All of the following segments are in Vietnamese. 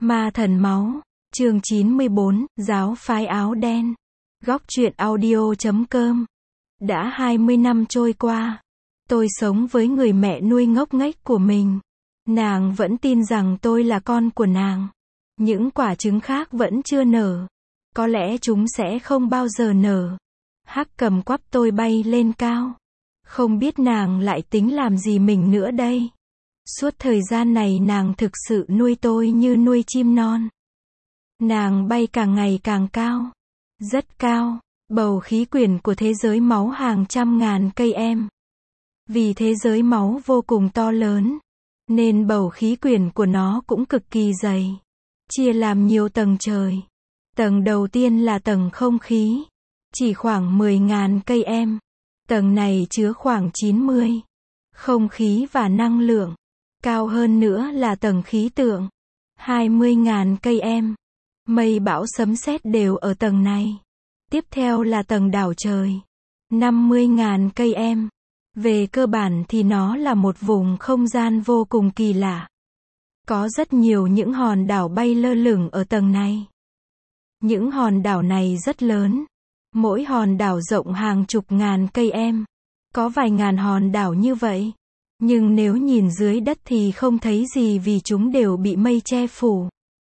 Ma thần máu, chương 94, giáo phái áo đen. Góc truyện audio.com. Đã 20 năm trôi qua, tôi sống với người mẹ nuôi ngốc nghếch của mình. Nàng vẫn tin rằng tôi là con của nàng. Những quả trứng khác vẫn chưa nở. Có lẽ chúng sẽ không bao giờ nở. Hắc cầm quắp tôi bay lên cao. Không biết nàng lại tính làm gì mình nữa đây. Suốt thời gian này nàng thực sự nuôi tôi như nuôi chim non. Nàng bay càng ngày càng cao. Rất cao. Bầu khí quyển của thế giới máu hàng trăm ngàn cây em. Vì thế giới máu vô cùng to lớn, nên bầu khí quyển của nó cũng cực kỳ dày. Chia làm nhiều tầng trời. Tầng đầu tiên là tầng không khí. Chỉ khoảng 10.000 cây em. Tầng này chứa khoảng 90. Không khí và năng lượng. Cao hơn nữa là tầng khí tượng. 20.000 cây em. Mây bão sấm sét đều ở tầng này. Tiếp theo là tầng đảo trời. 50.000 cây em. Về cơ bản thì nó là một vùng không gian vô cùng kỳ lạ. Có rất nhiều những hòn đảo bay lơ lửng ở tầng này. Những hòn đảo này rất lớn. Mỗi hòn đảo rộng hàng chục ngàn cây em. Có vài ngàn hòn đảo như vậy. Nhưng nếu nhìn dưới đất thì không thấy gì vì chúng đều bị mây che phủ.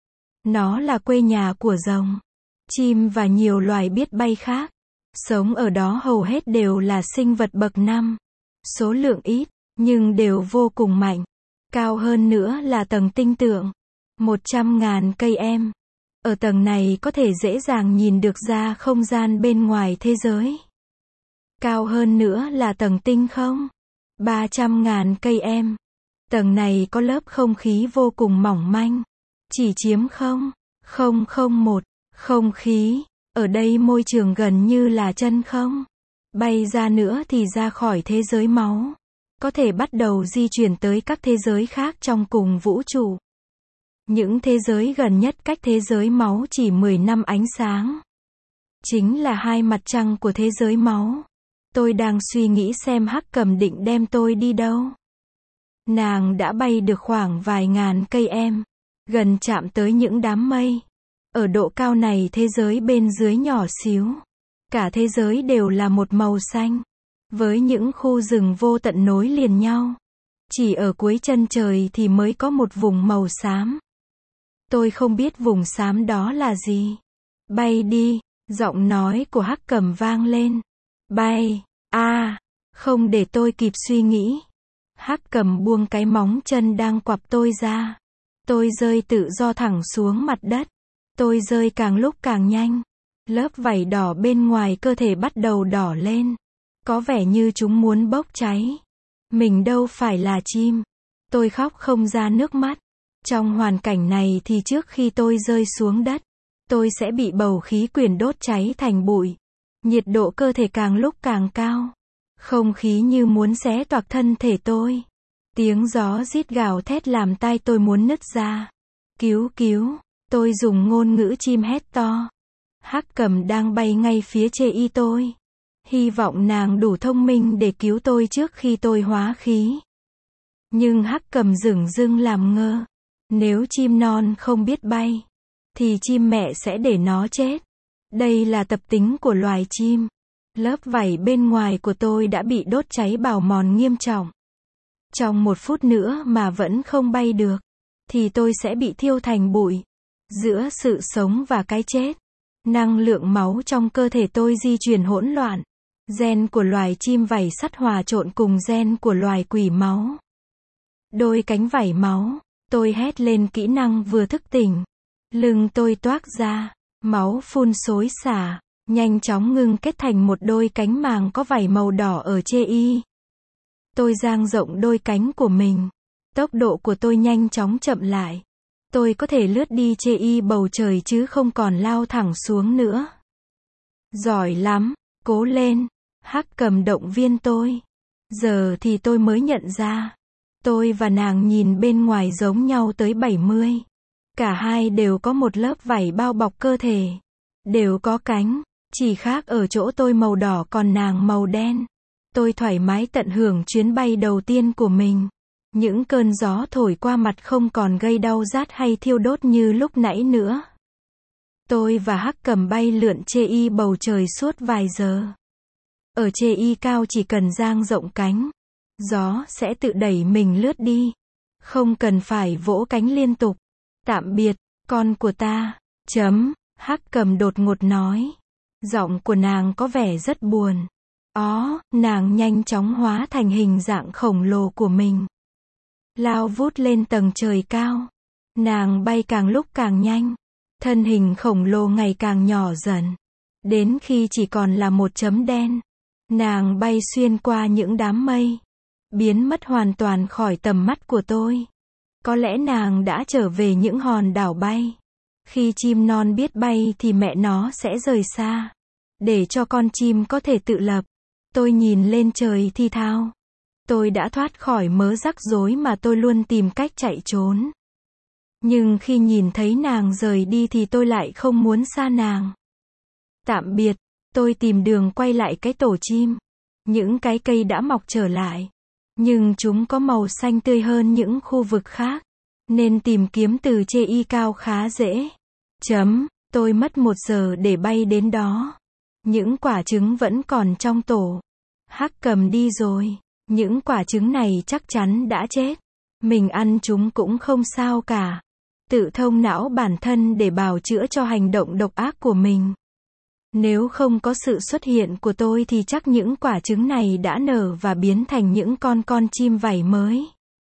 Nó là quê nhà của rồng, chim và nhiều loài biết bay khác. Sống ở đó hầu hết đều là sinh vật bậc 5. Số lượng ít, nhưng đều vô cùng mạnh. Cao hơn nữa là tầng tinh tượng. 100.000 cây em. Ở tầng này có thể dễ dàng nhìn được ra không gian bên ngoài thế giới. Cao hơn nữa là tầng tinh không. 300.000 cây em. Tầng này có lớp không khí vô cùng mỏng manh. Chỉ chiếm 0,001 không khí. Ở đây môi trường gần như là chân không. Bay ra nữa thì ra khỏi thế giới máu. Có thể bắt đầu di chuyển tới các thế giới khác trong cùng vũ trụ. Những thế giới gần nhất cách thế giới máu chỉ 10 năm ánh sáng. Chính là hai mặt trăng của thế giới máu. Tôi đang suy nghĩ xem Hắc cầm định đem tôi đi đâu. Nàng đã bay được khoảng vài ngàn cây em. Gần chạm tới những đám mây. Ở độ cao này thế giới bên dưới nhỏ xíu. Cả thế giới đều là một màu xanh. Với những khu rừng vô tận nối liền nhau. Chỉ ở cuối chân trời thì mới có một vùng màu xám. Tôi không biết vùng xám đó là gì. Bay đi, giọng nói của Hắc cầm vang lên. Bay, không để tôi kịp suy nghĩ. Hắc cầm buông cái móng chân đang quặp tôi ra. Tôi rơi tự do thẳng xuống mặt đất. Tôi rơi càng lúc càng nhanh. Lớp vảy đỏ bên ngoài cơ thể bắt đầu đỏ lên. Có vẻ như chúng muốn bốc cháy. Mình đâu phải là chim. Tôi khóc không ra nước mắt. Trong hoàn cảnh này thì trước khi tôi rơi xuống đất, tôi sẽ bị bầu khí quyển đốt cháy thành bụi. Nhiệt độ cơ thể càng lúc càng cao. Không khí như muốn xé toạc thân thể tôi. Tiếng gió rít gào thét làm tai tôi muốn nứt ra. Cứu cứu, tôi dùng ngôn ngữ chim hét to. Hắc cầm đang bay ngay phía chê y tôi. Hy vọng nàng đủ thông minh để cứu tôi trước khi tôi hóa khí. Nhưng Hắc cầm dửng dưng làm ngơ. Nếu chim non không biết bay, thì chim mẹ sẽ để nó chết. Đây là tập tính của loài chim. Lớp vảy bên ngoài của tôi đã bị đốt cháy bào mòn nghiêm trọng. Trong 1 phút nữa mà vẫn không bay được, thì tôi sẽ bị thiêu thành bụi. Giữa sự sống và cái chết, năng lượng máu trong cơ thể tôi di chuyển hỗn loạn. Gen của loài chim vảy sắt hòa trộn cùng gen của loài quỷ máu. Đôi cánh vảy máu, tôi hét lên kỹ năng vừa thức tỉnh. Lưng tôi toác ra, máu phun xối xả, nhanh chóng ngưng kết thành một đôi cánh màng có vảy màu đỏ ở chê y. Tôi dang rộng đôi cánh của mình. Tốc độ của tôi nhanh chóng chậm lại. Tôi có thể lướt đi chê y bầu trời chứ không còn lao thẳng xuống nữa. Giỏi lắm, cố lên. Hắc cầm động viên tôi. Giờ thì tôi mới nhận ra. Tôi và nàng nhìn bên ngoài giống nhau tới 70. Cả hai đều có một lớp vảy bao bọc cơ thể. Đều có cánh. Chỉ khác ở chỗ tôi màu đỏ còn nàng màu đen. Tôi thoải mái tận hưởng chuyến bay đầu tiên của mình. Những cơn gió thổi qua mặt không còn gây đau rát hay thiêu đốt như lúc nãy nữa. Tôi và Hắc Cầm bay lượn trên bầu trời suốt vài giờ. Ở trên cao chỉ cần dang rộng cánh, gió sẽ tự đẩy mình lướt đi. Không cần phải vỗ cánh liên tục. Tạm biệt, con của ta. Hắc Cầm đột ngột nói. Giọng của nàng có vẻ rất buồn. Nàng nhanh chóng hóa thành hình dạng khổng lồ của mình. Lao vút lên tầng trời cao. Nàng bay càng lúc càng nhanh. Thân hình khổng lồ ngày càng nhỏ dần. Đến khi chỉ còn là một chấm đen. Nàng bay xuyên qua những đám mây. Biến mất hoàn toàn khỏi tầm mắt của tôi. Có lẽ nàng đã trở về những hòn đảo bay. Khi chim non biết bay thì mẹ nó sẽ rời xa. Để cho con chim có thể tự lập. Tôi nhìn lên trời thì thào. Tôi đã thoát khỏi mớ rắc rối mà tôi luôn tìm cách chạy trốn. Nhưng khi nhìn thấy nàng rời đi thì tôi lại không muốn xa nàng. Tạm biệt, tôi tìm đường quay lại cái tổ chim. Những cái cây đã mọc trở lại. Nhưng chúng có màu xanh tươi hơn những khu vực khác. Nên tìm kiếm từ trên cao khá dễ. Tôi mất 1 giờ để bay đến đó. Những quả trứng vẫn còn trong tổ. Hắc Cầm đi rồi. Những quả trứng này chắc chắn đã chết. Mình ăn chúng cũng không sao cả. Tự thông não bản thân để bào chữa cho hành động độc ác của mình. Nếu không có sự xuất hiện của tôi thì chắc những quả trứng này đã nở và biến thành những con chim vảy mới.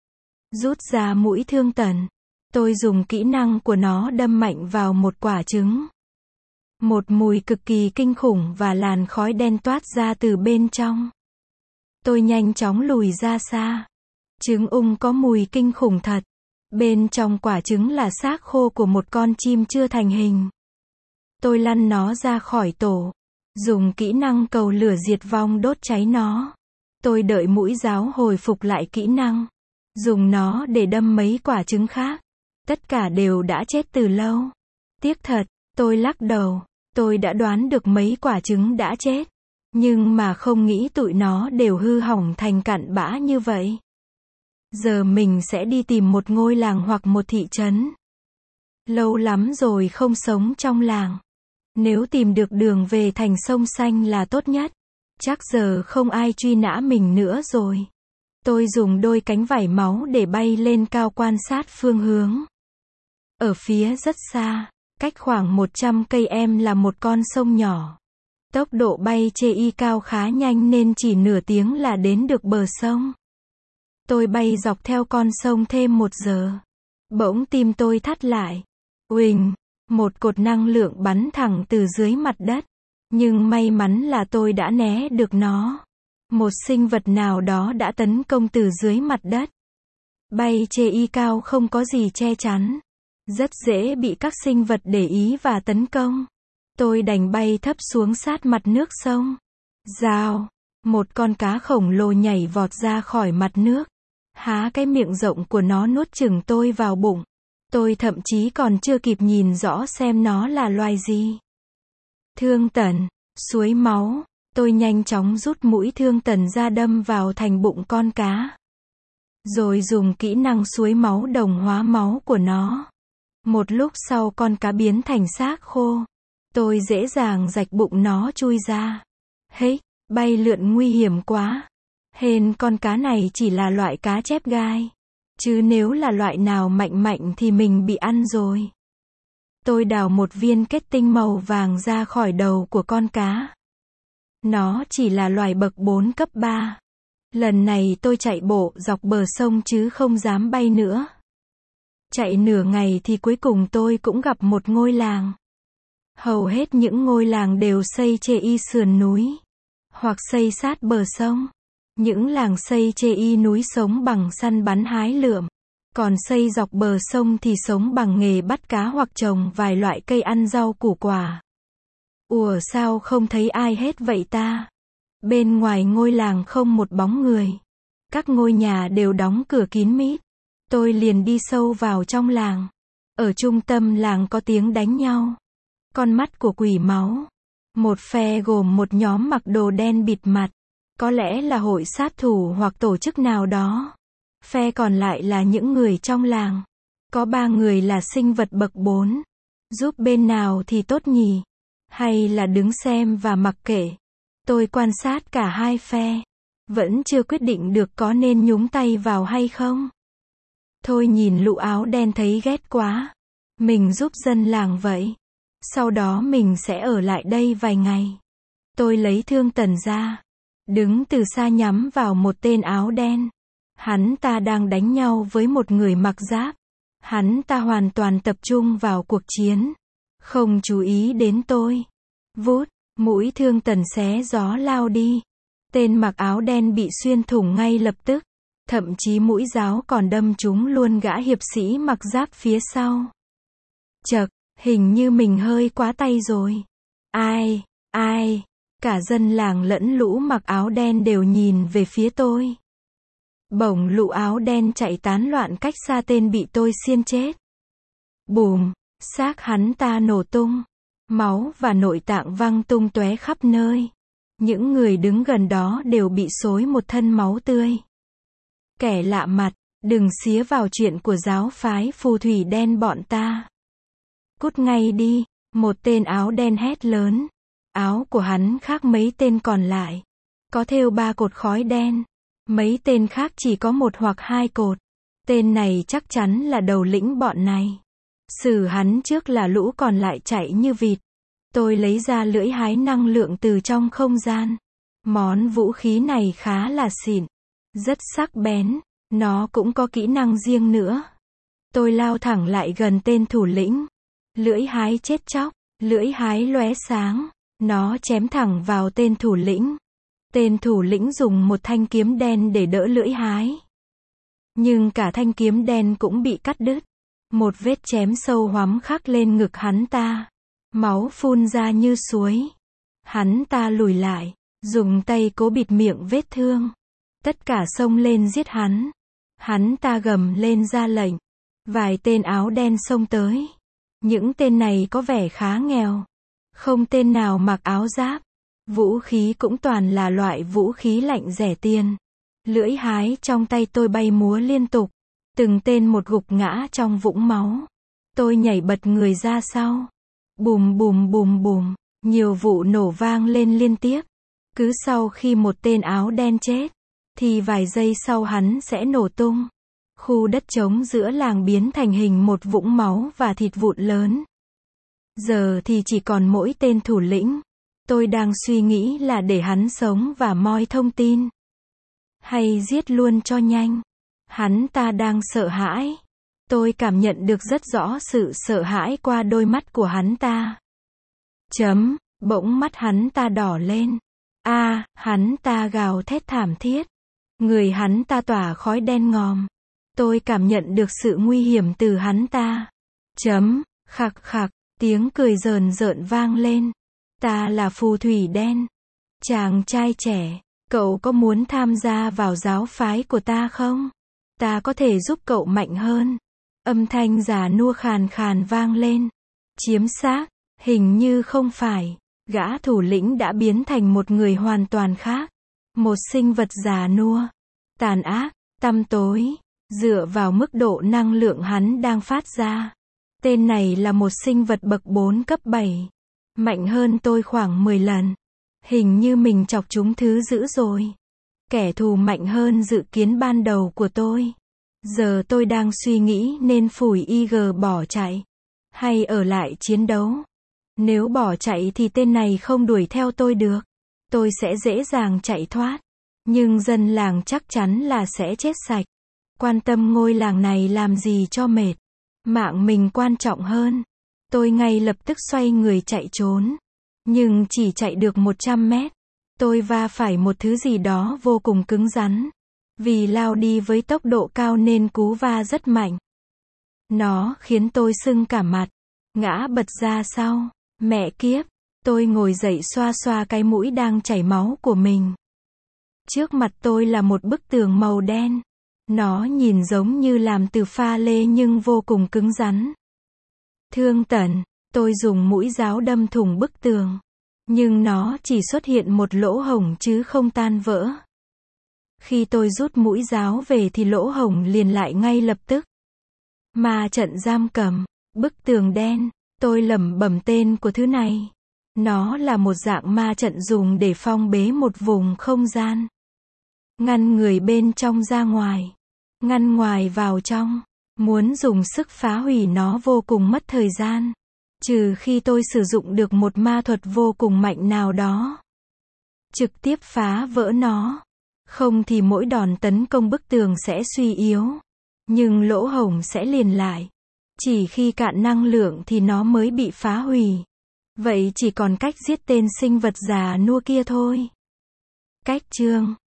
Rút ra mũi thương tần. Tôi dùng kỹ năng của nó đâm mạnh vào một quả trứng. Một mùi cực kỳ kinh khủng và làn khói đen toát ra từ bên trong. Tôi nhanh chóng lùi ra xa. Trứng ung có mùi kinh khủng thật. Bên trong quả trứng là xác khô của một con chim chưa thành hình. Tôi lăn nó ra khỏi tổ. Dùng kỹ năng cầu lửa diệt vong đốt cháy nó. Tôi đợi mũi giáo hồi phục lại kỹ năng. Dùng nó để đâm mấy quả trứng khác. Tất cả đều đã chết từ lâu. Tiếc thật, tôi lắc đầu. Tôi đã đoán được mấy quả trứng đã chết. Nhưng mà không nghĩ tụi nó đều hư hỏng thành cặn bã như vậy. Giờ mình sẽ đi tìm một ngôi làng hoặc một thị trấn. Lâu lắm rồi không sống trong làng. Nếu tìm được đường về thành sông xanh là tốt nhất. Chắc giờ không ai truy nã mình nữa rồi. Tôi dùng đôi cánh vảy máu để bay lên cao quan sát phương hướng. Ở phía rất xa, cách khoảng 100 cây là một con sông nhỏ. Tốc độ bay trên cao khá nhanh nên chỉ nửa tiếng là đến được bờ sông. Tôi bay dọc theo con sông thêm 1 giờ. Bỗng tim tôi thắt lại. Uỳnh, một cột năng lượng bắn thẳng từ dưới mặt đất. Nhưng may mắn là tôi đã né được nó. Một sinh vật nào đó đã tấn công từ dưới mặt đất. Bay trên cao không có gì che chắn. Rất dễ bị các sinh vật để ý và tấn công. Tôi đành bay thấp xuống sát mặt nước sông. Rào, một con cá khổng lồ nhảy vọt ra khỏi mặt nước. Há cái miệng rộng của nó nuốt chửng tôi vào bụng. Tôi thậm chí còn chưa kịp nhìn rõ xem nó là loài gì. Thương tần, suối máu. Tôi nhanh chóng rút mũi thương tần ra đâm vào thành bụng con cá. Rồi dùng kỹ năng suối máu đồng hóa máu của nó. Một lúc sau con cá biến thành xác khô. Tôi dễ dàng rạch bụng nó chui ra. Hếch, bay lượn nguy hiểm quá. Hên con cá này chỉ là loại cá chép gai. Chứ nếu là loại nào mạnh mạnh thì mình bị ăn rồi. Tôi đào một viên kết tinh màu vàng ra khỏi đầu của con cá. Nó chỉ là loài bậc 4 cấp 3. Lần này tôi chạy bộ dọc bờ sông chứ không dám bay nữa. Chạy nửa ngày thì cuối cùng tôi cũng gặp một ngôi làng. Hầu hết những ngôi làng đều xây trên sườn núi. Hoặc xây sát bờ sông. Những làng xây trên núi sống bằng săn bắn hái lượm. Còn xây dọc bờ sông thì sống bằng nghề bắt cá hoặc trồng vài loại cây ăn rau củ quả. Ủa sao không thấy ai hết vậy ta? Bên ngoài ngôi làng không một bóng người. Các ngôi nhà đều đóng cửa kín mít. Tôi liền đi sâu vào trong làng. Ở trung tâm làng có tiếng đánh nhau. Con mắt của quỷ máu. Một phe gồm một nhóm mặc đồ đen bịt mặt. Có lẽ là hội sát thủ hoặc tổ chức nào đó. Phe còn lại là những người trong làng. Có 3 người là sinh vật bậc 4. Giúp bên nào thì tốt nhỉ? Hay là đứng xem và mặc kệ? Tôi quan sát cả hai phe. Vẫn chưa quyết định được có nên nhúng tay vào hay không. Thôi nhìn lũ áo đen thấy ghét quá. Mình giúp dân làng vậy. Sau đó mình sẽ ở lại đây vài ngày. Tôi lấy thương tần ra. Đứng từ xa nhắm vào một tên áo đen. Hắn ta đang đánh nhau với một người mặc giáp. Hắn ta hoàn toàn tập trung vào cuộc chiến. Không chú ý đến tôi. Vút, mũi thương tần xé gió lao đi. Tên mặc áo đen bị xuyên thủng ngay lập tức. Thậm chí mũi giáo còn đâm trúng luôn gã hiệp sĩ mặc giáp phía sau. Chậc, hình như mình hơi quá tay rồi. Ai, cả dân làng lẫn lũ mặc áo đen đều nhìn về phía tôi. Bỗng lũ áo đen chạy tán loạn cách xa tên bị tôi xiên chết. Bùm, xác hắn ta nổ tung. Máu và nội tạng văng tung tóe khắp nơi. Những người đứng gần đó đều bị xối một thân máu tươi. Kẻ lạ mặt, đừng xía vào chuyện của giáo phái phù thủy đen bọn ta. Cút ngay đi, một tên áo đen hét lớn. Áo của hắn khác mấy tên còn lại. Có thêu 3 cột khói đen. Mấy tên khác chỉ có 1 hoặc 2 cột. Tên này chắc chắn là đầu lĩnh bọn này. Xử hắn trước là lũ còn lại chạy như vịt. Tôi lấy ra lưỡi hái năng lượng từ trong không gian. Món vũ khí này khá là xịn. Rất sắc bén. Nó cũng có kỹ năng riêng nữa. Tôi lao thẳng lại gần tên thủ lĩnh. Lưỡi hái chết chóc. Lưỡi hái lóe sáng. Nó chém thẳng vào tên thủ lĩnh. Tên thủ lĩnh dùng một thanh kiếm đen để đỡ lưỡi hái. Nhưng cả thanh kiếm đen cũng bị cắt đứt. Một vết chém sâu hoắm khắc lên ngực hắn ta. Máu phun ra như suối. Hắn ta lùi lại, dùng tay cố bịt miệng vết thương. Tất cả xông lên giết hắn. Hắn ta gầm lên ra lệnh. Vài tên áo đen xông tới. Những tên này có vẻ khá nghèo. Không tên nào mặc áo giáp. Vũ khí cũng toàn là loại vũ khí lạnh rẻ tiền. Lưỡi hái trong tay tôi bay múa liên tục. Từng tên một gục ngã trong vũng máu. Tôi nhảy bật người ra sau. Bùm bùm bùm bùm. Nhiều vụ nổ vang lên liên tiếp. Cứ sau khi một tên áo đen chết, thì vài giây sau hắn sẽ nổ tung. Khu đất trống giữa làng biến thành hình một vũng máu và thịt vụn lớn. Giờ thì chỉ còn mỗi tên thủ lĩnh. Tôi đang suy nghĩ là để hắn sống và moi thông tin. Hay giết luôn cho nhanh. Hắn ta đang sợ hãi. Tôi cảm nhận được rất rõ sự sợ hãi qua đôi mắt của hắn ta. Bỗng mắt hắn ta đỏ lên. Hắn ta gào thét thảm thiết. Người hắn ta tỏa khói đen ngòm. Tôi cảm nhận được sự nguy hiểm từ hắn ta. Khạc khạc, tiếng cười rờn rợn vang lên. Ta là phù thủy đen. Chàng trai trẻ, cậu có muốn tham gia vào giáo phái của ta không? Ta có thể giúp cậu mạnh hơn. Âm thanh già nua khàn khàn vang lên. Chiếm xác, hình như không phải. Gã thủ lĩnh đã biến thành một người hoàn toàn khác. Một sinh vật già nua, tàn ác, tăm tối. Dựa vào mức độ năng lượng hắn đang phát ra. Tên này là một sinh vật bậc 4 cấp 7. Mạnh hơn tôi khoảng 10 lần. Hình như mình chọc chúng thứ dữ rồi. Kẻ thù mạnh hơn dự kiến ban đầu của tôi. Giờ tôi đang suy nghĩ nên phủi IG bỏ chạy. Hay ở lại chiến đấu. Nếu bỏ chạy thì tên này không đuổi theo tôi được. Tôi sẽ dễ dàng chạy thoát. Nhưng dân làng chắc chắn là sẽ chết sạch. Quan tâm ngôi làng này làm gì cho mệt. Mạng mình quan trọng hơn. Tôi ngay lập tức xoay người chạy trốn. Nhưng chỉ chạy được 100 mét. Tôi va phải một thứ gì đó vô cùng cứng rắn. Vì lao đi với tốc độ cao nên cú va rất mạnh. Nó khiến tôi sưng cả mặt. Ngã bật ra sau. Mẹ kiếp. Tôi ngồi dậy xoa xoa cái mũi đang chảy máu của mình. Trước mặt tôi là một bức tường màu đen. Nó nhìn giống như làm từ pha lê nhưng vô cùng cứng rắn. Thương tần, tôi dùng mũi giáo đâm thủng bức tường. Nhưng nó chỉ xuất hiện một lỗ hổng chứ không tan vỡ. Khi tôi rút mũi giáo về thì lỗ hổng liền lại ngay lập tức. Ma trận giam cầm, bức tường đen, tôi lẩm bẩm tên của thứ này. Nó là một dạng ma trận dùng để phong bế một vùng không gian. Ngăn người bên trong ra ngoài, ngăn ngoài vào trong. Muốn dùng sức phá hủy nó vô cùng mất thời gian. Trừ khi tôi sử dụng được một ma thuật vô cùng mạnh nào đó. Trực tiếp phá vỡ nó. Không thì mỗi đòn tấn công bức tường sẽ suy yếu. Nhưng lỗ hổng sẽ liền lại. Chỉ khi cạn năng lượng thì nó mới bị phá hủy. Vậy chỉ còn cách giết tên sinh vật già nua kia thôi. Cách chương